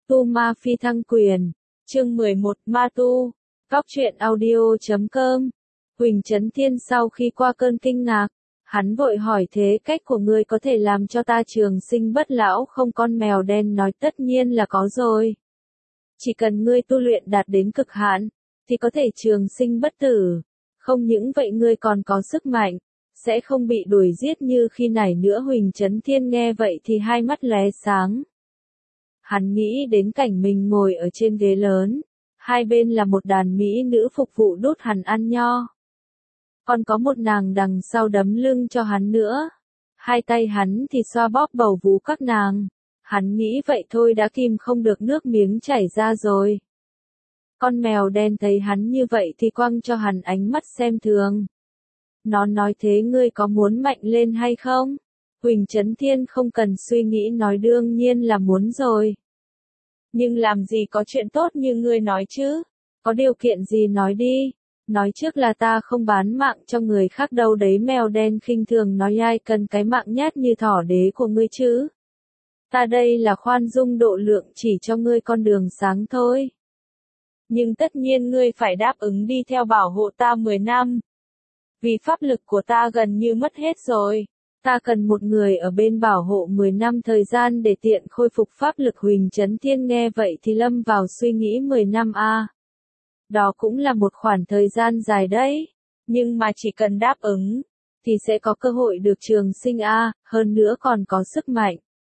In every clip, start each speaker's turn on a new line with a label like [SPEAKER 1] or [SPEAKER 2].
[SPEAKER 1] Tu Ma Phi Thăng Quyền, chương 11, Ma Tu, Góc truyện audio.com. Huỳnh Chấn Thiên sau khi qua cơn kinh ngạc, hắn vội hỏi thế cách của ngươi có thể làm cho ta trường sinh bất lão không? Con mèo đen nói tất nhiên là có rồi. Chỉ cần ngươi tu luyện đạt đến cực hạn, thì có thể trường sinh bất tử. Không những vậy ngươi còn có sức mạnh, sẽ không bị đuổi giết như khi nãy nữa. Huỳnh Chấn Thiên nghe vậy thì hai mắt lóe sáng. Hắn nghĩ đến cảnh mình ngồi ở trên ghế lớn, hai bên là một đàn mỹ nữ phục vụ đút hắn ăn nho. Còn có một nàng đằng sau đấm lưng cho hắn nữa. Hai tay hắn thì xoa bóp bầu vú các nàng. Hắn nghĩ vậy thôi đã kìm không được nước miếng chảy ra rồi. Con mèo đen thấy hắn như vậy thì quăng cho hắn ánh mắt xem thường. Nó nói thế ngươi có muốn mạnh lên hay không? Huỳnh Chấn Thiên không cần suy nghĩ nói đương nhiên là muốn rồi. Nhưng làm gì có chuyện tốt như ngươi nói chứ? Có điều kiện gì nói đi? Nói trước là ta không bán mạng cho người khác đâu đấy. Mèo đen khinh thường nói ai cần cái mạng nhát như thỏ đế của ngươi chứ? Ta đây là khoan dung độ lượng chỉ cho ngươi con đường sáng thôi. Nhưng tất nhiên ngươi phải đáp ứng đi theo bảo hộ ta 10 năm. Vì pháp lực của ta gần như mất hết rồi. Ta cần một người ở bên bảo hộ 10 năm thời gian để tiện khôi phục pháp lực. Huỳnh Chấn Thiên nghe vậy thì lâm vào suy nghĩ 10 năm à. Đó cũng là một khoảng thời gian dài đấy. Nhưng mà chỉ cần đáp ứng, thì sẽ có cơ hội được trường sinh à, hơn nữa còn có sức mạnh.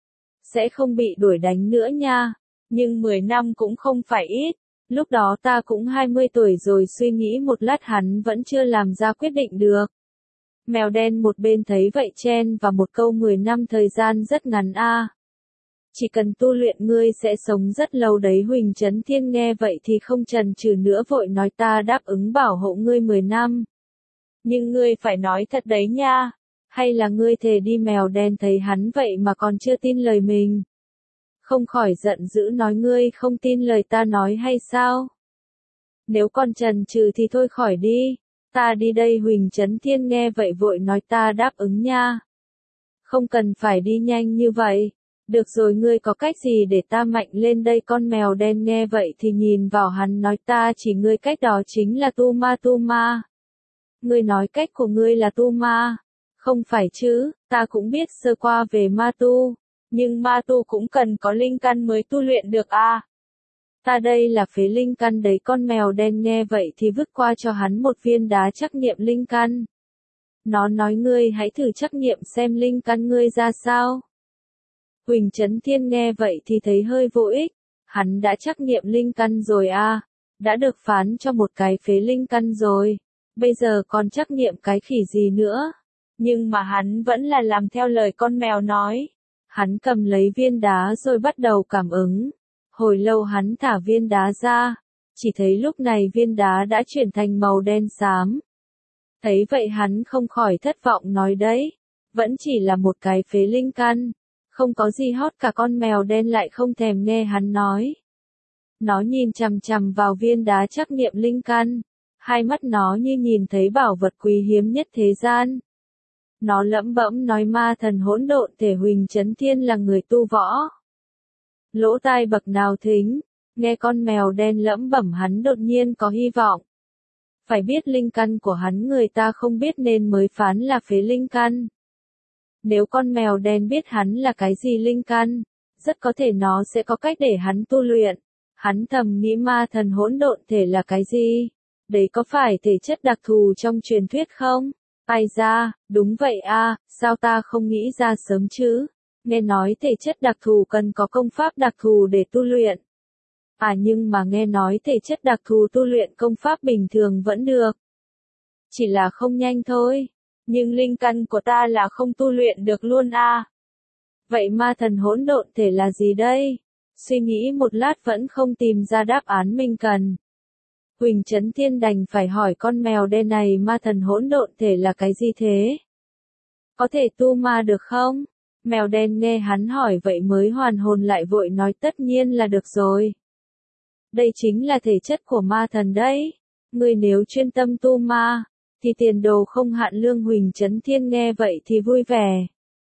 [SPEAKER 1] Sẽ không bị đuổi đánh nữa nha. Nhưng 10 năm cũng không phải ít. Lúc đó ta cũng 20 tuổi rồi. Suy nghĩ một lát hắn vẫn chưa làm ra quyết định được. Mèo đen một bên thấy vậy chen vào một câu 10 năm thời gian rất ngắn a. Chỉ cần tu luyện ngươi sẽ sống rất lâu đấy. Huỳnh Chấn Thiên nghe vậy thì không chần chừ nữa vội nói ta đáp ứng bảo hộ ngươi 10 năm. Nhưng ngươi phải nói thật đấy nha. Hay là ngươi thề đi? Mèo đen thấy hắn vậy mà còn chưa tin lời mình. Không khỏi giận dữ nói ngươi không tin lời ta nói hay sao? Nếu còn chần chừ thì thôi khỏi đi. Ta đi đây. Huỳnh Chấn Thiên nghe vậy vội nói ta đáp ứng nha. Không cần phải đi nhanh như vậy. Được rồi ngươi có cách gì để ta mạnh lên đây? Con mèo đen nghe vậy thì nhìn vào hắn nói ta chỉ ngươi cách đó chính là tu ma. Ngươi nói cách của ngươi là tu ma. Không phải chứ, ta cũng biết sơ qua về ma tu. Nhưng ma tu cũng cần có linh căn mới tu luyện được à. Ta đây là phế linh căn đấy. Con mèo đen nghe vậy thì vứt qua cho hắn một viên đá trắc nghiệm linh căn. Nó nói ngươi hãy thử trắc nghiệm xem linh căn ngươi ra sao. Huỳnh Chấn Thiên nghe vậy thì thấy hơi vô ích. Hắn đã trắc nghiệm linh căn rồi à. Đã được phán cho một cái phế linh căn rồi. Bây giờ còn trắc nghiệm cái khỉ gì nữa. Nhưng mà hắn vẫn là làm theo lời con mèo nói. Hắn cầm lấy viên đá rồi bắt đầu cảm ứng. Hồi lâu hắn thả viên đá ra, chỉ thấy lúc này viên đá đã chuyển thành màu đen xám. Thấy vậy hắn không khỏi thất vọng nói đấy, vẫn chỉ là một cái phế linh căn, không có gì hot cả. Con mèo đen lại không thèm nghe hắn nói. Nó nhìn chằm chằm vào viên đá trắc nghiệm linh căn, hai mắt nó như nhìn thấy bảo vật quý hiếm nhất thế gian. Nó lẩm bẩm nói ma thần hỗn độn thể. Huỳnh Chấn Thiên là người tu võ. Lỗ tai bậc nào thính, nghe con mèo đen lẩm bẩm hắn đột nhiên có hy vọng. Phải biết linh căn của hắn người ta không biết nên mới phán là phế linh căn. Nếu con mèo đen biết hắn là cái gì linh căn, rất có thể nó sẽ có cách để hắn tu luyện. Hắn thầm nghĩ ma thần hỗn độn thể là cái gì? Đấy có phải thể chất đặc thù trong truyền thuyết không? Ai ra, đúng vậy à, sao ta không nghĩ ra sớm chứ? Nghe nói thể chất đặc thù cần có công pháp đặc thù để tu luyện. À nhưng mà nghe nói thể chất đặc thù tu luyện công pháp bình thường vẫn được. Chỉ là không nhanh thôi. Nhưng linh căn của ta là không tu luyện được luôn à. Vậy ma thần hỗn độn thể là gì đây? Suy nghĩ một lát vẫn không tìm ra đáp án mình cần. Huỳnh Chấn Thiên đành phải hỏi con mèo đen này ma thần hỗn độn thể là cái gì thế? Có thể tu ma được không? Mèo đen nghe hắn hỏi vậy mới hoàn hồn lại vội nói tất nhiên là được rồi. Đây chính là thể chất của ma thần đấy. Ngươi nếu chuyên tâm tu ma, thì tiền đồ không hạn lương. Huỳnh Chấn Thiên nghe vậy thì vui vẻ.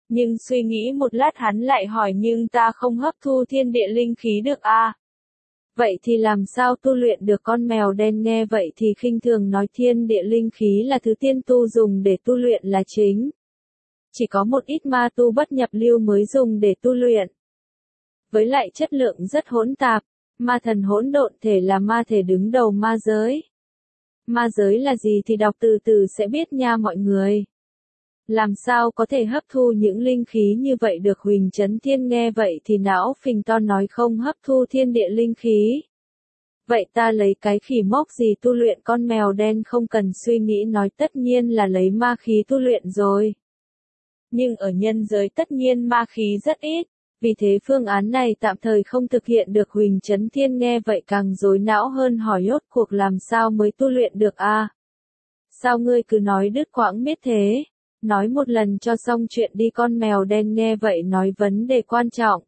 [SPEAKER 1] Nhưng suy nghĩ một lát hắn lại hỏi nhưng ta không hấp thu thiên địa linh khí được à? Vậy thì làm sao tu luyện được? Con mèo đen nghe vậy thì khinh thường nói thiên địa linh khí là thứ tiên tu dùng để tu luyện là chính. Chỉ có một ít ma tu bất nhập lưu mới dùng để tu luyện. Với lại chất lượng rất hỗn tạp, ma thần hỗn độn thể là ma thể đứng đầu ma giới. Ma giới là gì thì đọc từ từ sẽ biết nha mọi người. Làm sao có thể hấp thu những linh khí như vậy được? Huỳnh Chấn Thiên nghe vậy thì não phình to nói không hấp thu thiên địa linh khí. Vậy ta lấy cái khỉ mốc gì tu luyện? Con mèo đen không cần suy nghĩ nói tất nhiên là lấy ma khí tu luyện rồi. Nhưng ở nhân giới tất nhiên ma khí rất ít, vì thế phương án này tạm thời không thực hiện được. Huỳnh Chấn Thiên nghe vậy càng rối não hơn hỏi rốt cuộc làm sao mới tu luyện được a? Sao ngươi cứ nói đứt quãng miết thế? Nói một lần cho xong chuyện đi. Con mèo đen nghe vậy nói vấn đề quan trọng.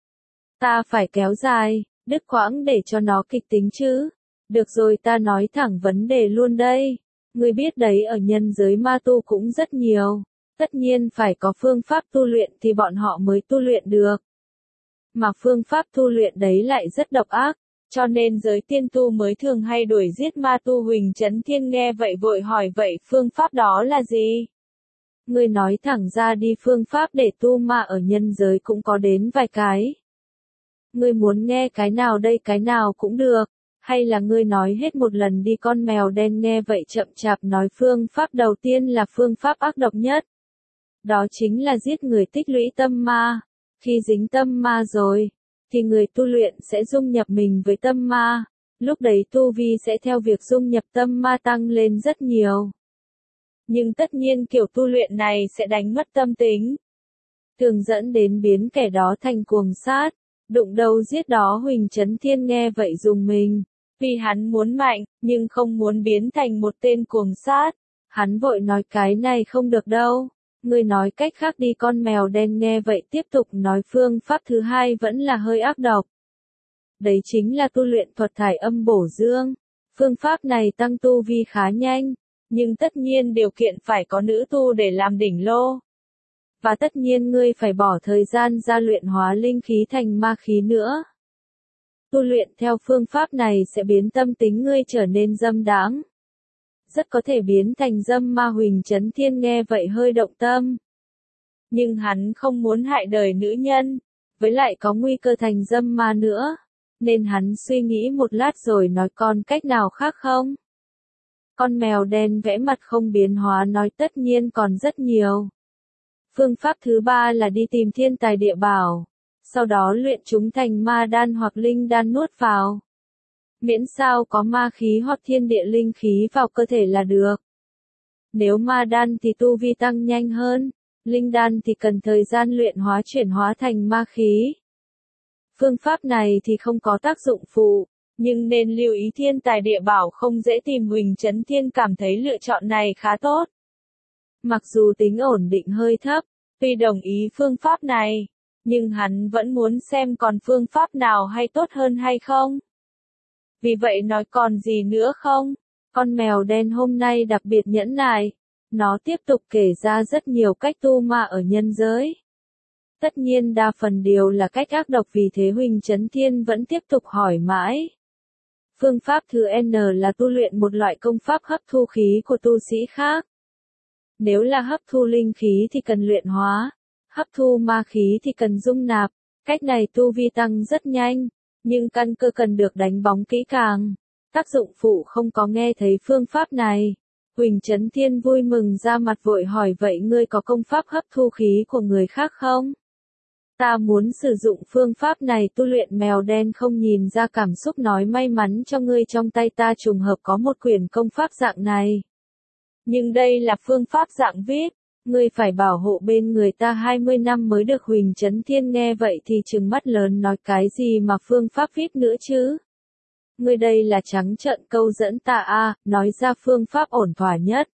[SPEAKER 1] Ta phải kéo dài, đứt quãng để cho nó kịch tính chứ. Được rồi ta nói thẳng vấn đề luôn đây. Ngươi biết đấy ở nhân giới ma tu cũng rất nhiều. Tất nhiên phải có phương pháp tu luyện thì bọn họ mới tu luyện được. Mà phương pháp tu luyện đấy lại rất độc ác, cho nên giới tiên tu mới thường hay đuổi giết ma tu. Huỳnh Chấn Thiên nghe vậy vội hỏi vậy phương pháp đó là gì? Ngươi nói thẳng ra đi, phương pháp để tu ma ở nhân giới cũng có đến vài cái. Ngươi muốn nghe cái nào đây? Cái nào cũng được, hay là ngươi nói hết một lần đi? Con mèo đen nghe vậy chậm chạp nói phương pháp đầu tiên là phương pháp ác độc nhất. Đó chính là giết người tích lũy tâm ma. Khi dính tâm ma rồi, thì người tu luyện sẽ dung nhập mình với tâm ma. Lúc đấy tu vi sẽ theo việc dung nhập tâm ma tăng lên rất nhiều. Nhưng tất nhiên kiểu tu luyện này sẽ đánh mất tâm tính, thường dẫn đến biến kẻ đó thành cuồng sát, đụng đầu giết đó. Huỳnh Chấn Thiên nghe vậy rùng mình, vì hắn muốn mạnh, nhưng không muốn biến thành một tên cuồng sát. Hắn vội nói cái này không được đâu. Ngươi nói cách khác đi. Con mèo đen nghe vậy tiếp tục nói phương pháp thứ hai vẫn là hơi ác độc. Đấy chính là tu luyện thuật thải âm bổ dương. Phương pháp này tăng tu vi khá nhanh, nhưng tất nhiên điều kiện phải có nữ tu để làm đỉnh lô. Và tất nhiên ngươi phải bỏ thời gian ra luyện hóa linh khí thành ma khí nữa. Tu luyện theo phương pháp này sẽ biến tâm tính ngươi trở nên dâm đãng. Rất có thể biến thành dâm ma. Huỳnh Chấn Thiên nghe vậy hơi động tâm. Nhưng hắn không muốn hại đời nữ nhân, với lại có nguy cơ thành dâm ma nữa. Nên hắn suy nghĩ một lát rồi nói còn cách nào khác không? Con mèo đen vẽ mặt không biến hóa nói tất nhiên còn rất nhiều. Phương pháp thứ ba là đi tìm thiên tài địa bảo, sau đó luyện chúng thành ma đan hoặc linh đan nuốt vào. Miễn sao có ma khí hoặc thiên địa linh khí vào cơ thể là được. Nếu ma đan thì tu vi tăng nhanh hơn, linh đan thì cần thời gian luyện hóa chuyển hóa thành ma khí. Phương pháp này thì không có tác dụng phụ, nhưng nên lưu ý thiên tài địa bảo không dễ tìm. Huỳnh Chấn Thiên cảm thấy lựa chọn này khá tốt. Mặc dù tính ổn định hơi thấp, tuy đồng ý phương pháp này, nhưng hắn vẫn muốn xem còn phương pháp nào hay tốt hơn hay không. Vì vậy nói còn gì nữa không? Con mèo đen hôm nay đặc biệt nhẫn nại. Nó tiếp tục kể ra rất nhiều cách tu ma ở nhân giới. Tất nhiên đa phần đều là cách ác độc, vì thế Huỳnh Chấn Thiên vẫn tiếp tục hỏi mãi. Phương pháp thứ N là tu luyện một loại công pháp hấp thu khí của tu sĩ khác. Nếu là hấp thu linh khí thì cần luyện hóa, hấp thu ma khí thì cần dung nạp. Cách này tu vi tăng rất nhanh, nhưng căn cơ cần được đánh bóng kỹ càng. Tác dụng phụ không có. Nghe thấy phương pháp này, Huỳnh Chấn Thiên vui mừng ra mặt vội hỏi vậy ngươi có công pháp hấp thu khí của người khác không? Ta muốn sử dụng phương pháp này tu luyện. Mèo đen không nhìn ra cảm xúc nói may mắn cho ngươi, trong tay ta trùng hợp có một quyển công pháp dạng này. Nhưng đây là phương pháp dạng viết, ngươi phải bảo hộ bên người ta 20 năm mới được. Huỳnh Chấn Thiên nghe vậy thì trừng mắt lớn nói cái gì mà phương pháp viết nữa chứ? Ngươi đây là trắng trợn câu dẫn ta a, nói ra phương pháp ổn thỏa nhất.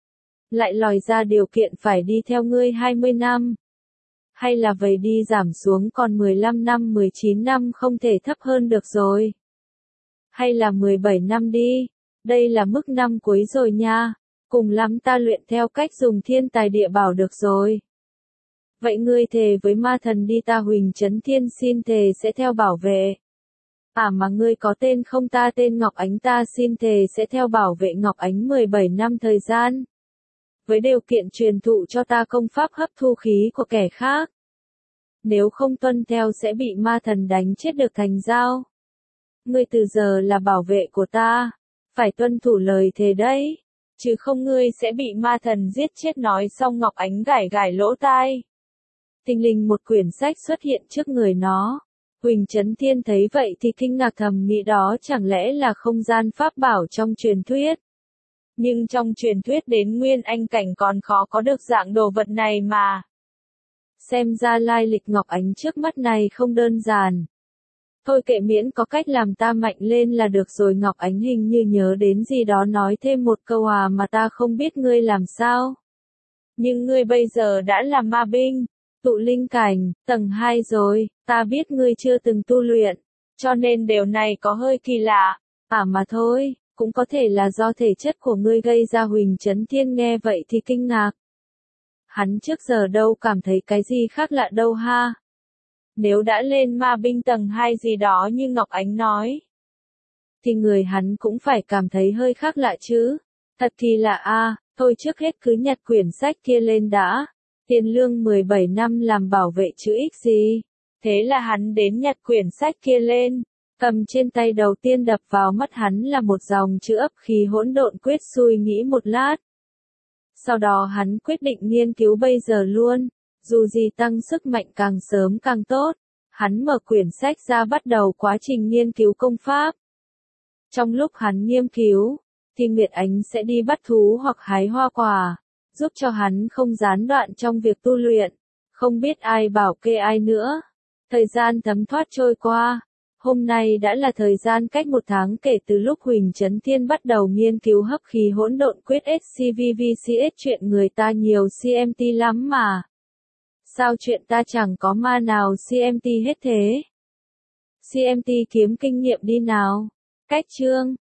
[SPEAKER 1] Lại lòi ra điều kiện phải đi theo ngươi 20 năm. Hay là vậy đi giảm xuống còn 15 năm 19 năm không thể thấp hơn được rồi. Hay là 17 năm đi, đây là mức năm cuối rồi nha. Cùng lắm ta luyện theo cách dùng thiên tài địa bảo được rồi. Vậy ngươi thề với ma thần đi, ta Huỳnh Chấn Thiên xin thề sẽ theo bảo vệ. Mà ngươi có tên không? Ta tên Ngọc Ánh, ta xin thề sẽ theo bảo vệ Ngọc Ánh 17 năm thời gian. Với điều kiện truyền thụ cho ta công pháp hấp thu khí của kẻ khác. Nếu không tuân theo sẽ bị ma thần đánh chết được thành dao. Ngươi từ giờ là bảo vệ của ta, phải tuân thủ lời thề đấy, chứ không ngươi sẽ bị ma thần giết chết. Nói xong Ngọc Ánh gãi gãi lỗ tai. Thình lình một quyển sách xuất hiện trước người nó. Huỳnh Chấn Thiên thấy vậy thì kinh ngạc, thầm nghĩ đó chẳng lẽ là không gian pháp bảo trong truyền thuyết. Nhưng trong truyền thuyết đến Nguyên Anh cảnh còn khó có được dạng đồ vật này mà. Xem ra lai lịch Ngọc Ánh trước mắt này không đơn giản. Thôi kệ, miễn có cách làm ta mạnh lên là được rồi. Ngọc Ánh hình như nhớ đến gì đó nói thêm một câu, mà ta không biết ngươi làm sao. Nhưng ngươi bây giờ đã là ma binh, tụ linh cảnh, tầng 2 rồi, ta biết ngươi chưa từng tu luyện, cho nên điều này có hơi kỳ lạ. Mà thôi, cũng có thể là do thể chất của ngươi gây ra. Huỳnh Chấn Thiên nghe vậy thì kinh ngạc. Hắn trước giờ đâu cảm thấy cái gì khác lạ đâu ha. Nếu đã lên ma binh tầng 2 gì đó như Ngọc Ánh nói, thì người hắn cũng phải cảm thấy hơi khác lạ chứ. Thật kỳ lạ. Thôi trước hết cứ nhặt quyển sách kia lên đã. Tiền lương 17 năm làm bảo vệ chữ ích gì. Thế là hắn đến nhặt quyển sách kia lên. Cầm trên tay, đầu tiên đập vào mắt hắn là một dòng chữ ấp khí hỗn độn quyết. Suy nghĩ một lát. Sau đó hắn quyết định nghiên cứu bây giờ luôn. Dù gì tăng sức mạnh càng sớm càng tốt. Hắn mở quyển sách ra bắt đầu quá trình nghiên cứu công pháp. Trong lúc hắn nghiên cứu, thì Nguyệt Ánh sẽ đi bắt thú hoặc hái hoa quả, giúp cho hắn không gián đoạn trong việc tu luyện. Không biết ai bảo kê ai nữa. Thời gian thấm thoát trôi qua. Hôm nay đã là thời gian cách 1 tháng kể từ lúc Huỳnh Chấn Thiên bắt đầu nghiên cứu hấp khí hỗn độn quyết SCVVCS. Chuyện người ta nhiều CMT lắm mà. Sao chuyện ta chẳng có ma nào CMT hết thế? CMT kiếm kinh nghiệm đi nào. Cách chương